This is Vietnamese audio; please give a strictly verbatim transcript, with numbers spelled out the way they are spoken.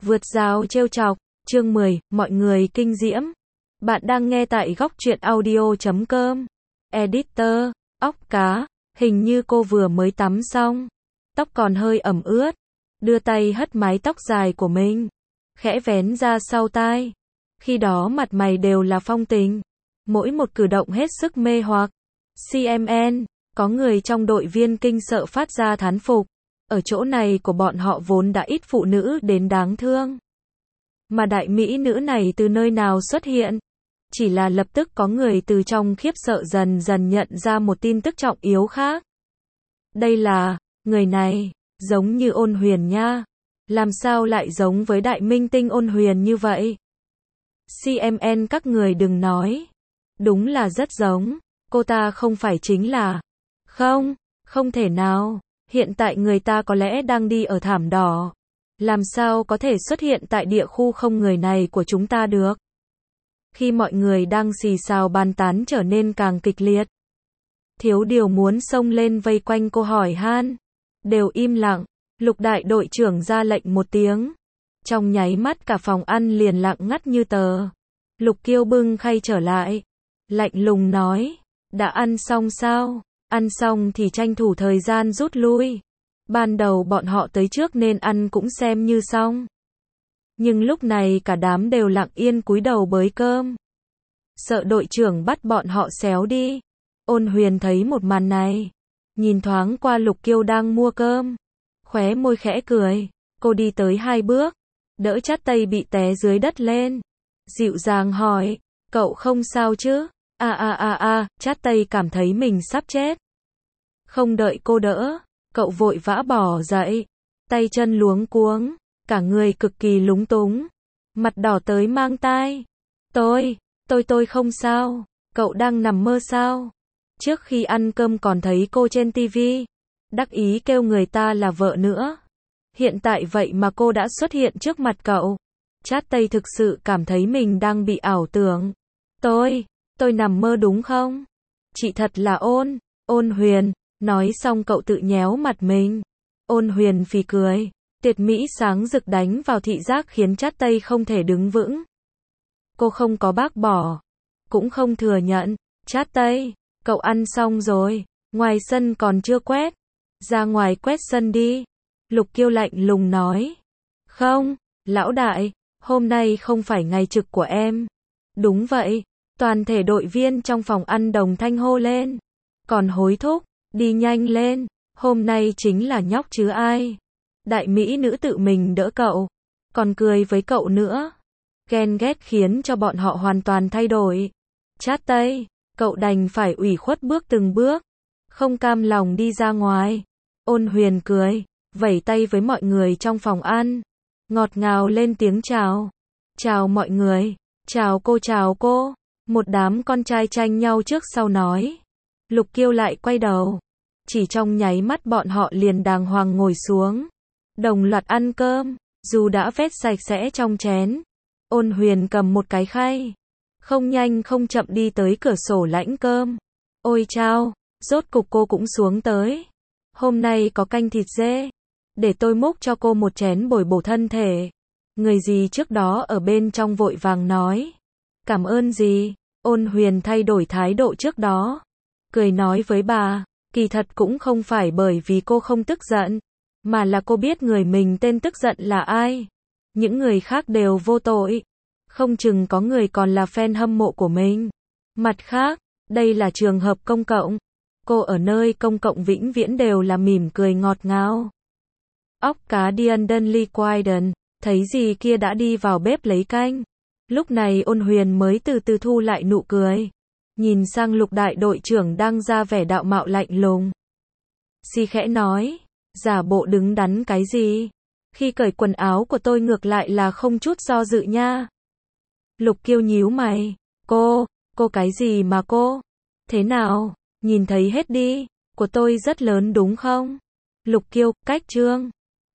Vượt rào trêu chọc, chương mười, mọi người kinh diễm. Bạn đang nghe tại góc truyện audio chấm com. Editor, óc cá, hình như cô vừa mới tắm xong. Tóc còn hơi ẩm ướt. Đưa tay hất mái tóc dài của mình. Khẽ vén ra sau tai. Khi đó mặt mày đều là phong tình. Mỗi một cử động hết sức mê hoặc. xê em en, có người trong đội viên kinh sợ phát ra thán phục. Ở chỗ này của bọn họ vốn đã ít phụ nữ đến đáng thương. Mà đại mỹ nữ này từ nơi nào xuất hiện? Chỉ là lập tức có người từ trong khiếp sợ dần dần nhận ra một tin tức trọng yếu khác. Đây là, người này, giống như Ôn Huyền nha. Làm sao lại giống với đại minh tinh Ôn Huyền như vậy? xê em en các người đừng nói. Đúng là rất giống. Cô ta không phải chính là... Không, không thể nào. Hiện tại người ta có lẽ đang đi ở thảm đỏ. Làm sao có thể xuất hiện tại địa khu không người này của chúng ta được? Khi mọi người đang xì xào bàn tán trở nên càng kịch liệt. Thiếu điều muốn xông lên vây quanh cô hỏi han. Đều im lặng. Lục đại đội trưởng ra lệnh một tiếng. Trong nháy mắt cả phòng ăn liền lặng ngắt như tờ. Lục Kiêu bưng khay trở lại. Lạnh lùng nói. Đã ăn xong sao? Ăn xong thì tranh thủ thời gian rút lui. Ban đầu bọn họ tới trước nên ăn cũng xem như xong. Nhưng lúc này cả đám đều lặng yên cúi đầu bới cơm. Sợ đội trưởng bắt bọn họ xéo đi. Ôn Huyền thấy một màn này. Nhìn thoáng qua Lục Kiêu đang mua cơm. Khóe môi khẽ cười. Cô đi tới hai bước. Đỡ Chát Tây bị té dưới đất lên. Dịu dàng hỏi. Cậu không sao chứ? À à à à, Chát Tây cảm thấy mình sắp chết. Không đợi cô đỡ. Cậu vội vã bỏ dậy. Tay chân luống cuống. Cả người cực kỳ lúng túng. Mặt đỏ tới mang tai. Tôi, tôi tôi không sao. Cậu đang nằm mơ sao? Trước khi ăn cơm còn thấy cô trên tivi. Đắc ý kêu người ta là vợ nữa. Hiện tại vậy mà cô đã xuất hiện trước mặt cậu. Chát Tây thực sự cảm thấy mình đang bị ảo tưởng. Tôi, tôi nằm mơ đúng không? Chị thật là ôn, Ôn Huyền. Nói xong cậu tự nhéo mặt mình. Ôn Huyền phì cười. Tuyệt mỹ sáng rực đánh vào thị giác khiến Chát Tây không thể đứng vững. Cô không có bác bỏ. Cũng không thừa nhận. Chát Tây, cậu ăn xong rồi. Ngoài sân còn chưa quét. Ra ngoài quét sân đi. Lục Kiêu lạnh lùng nói. Không, lão đại, hôm nay không phải ngày trực của em. Đúng vậy. Toàn thể đội viên trong phòng ăn đồng thanh hô lên. Còn hối thúc. Đi nhanh lên, hôm nay chính là nhóc chứ ai. Đại mỹ nữ tự mình đỡ cậu, còn cười với cậu nữa. Ghen ghét khiến cho bọn họ hoàn toàn thay đổi. Chát Tây, cậu đành phải ủy khuất bước từng bước, không cam lòng đi ra ngoài. Ôn Huyền cười, vẩy tay với mọi người trong phòng ăn. Ngọt ngào lên tiếng chào. Chào mọi người, chào cô chào cô. Một đám con trai tranh nhau trước sau nói. Lục Kiêu lại quay đầu. Chỉ trong nháy mắt bọn họ liền đàng hoàng ngồi xuống. Đồng loạt ăn cơm. Dù đã vét sạch sẽ trong chén. Ôn Huyền cầm một cái khay. Không nhanh không chậm đi tới cửa sổ lãnh cơm. Ôi chao, rốt cục cô cũng xuống tới. Hôm nay có canh thịt dê. Để tôi múc cho cô một chén bồi bổ thân thể. Người gì trước đó ở bên trong vội vàng nói. Cảm ơn gì. Ôn Huyền thay đổi thái độ trước đó. Cười nói với bà. Kỳ thật cũng không phải bởi vì cô không tức giận, mà là cô biết người mình tên tức giận là ai. Những người khác đều vô tội. Không chừng có người còn là fan hâm mộ của mình. Mặt khác, đây là trường hợp công cộng. Cô ở nơi công cộng vĩnh viễn đều là mỉm cười ngọt ngào. Óc cá điên Dunley Quiden, thấy gì kia đã đi vào bếp lấy canh. Lúc này Ôn Huyền mới từ từ thu lại nụ cười. Nhìn sang Lục đại đội trưởng đang ra vẻ đạo mạo lạnh lùng. Si khẽ nói, giả bộ đứng đắn cái gì? Khi cởi quần áo của tôi ngược lại là không chút do dự nha. Lục Kiêu nhíu mày, cô, cô cái gì mà cô? Thế nào, nhìn thấy hết đi, của tôi rất lớn đúng không? Lục Kiêu, cách trương,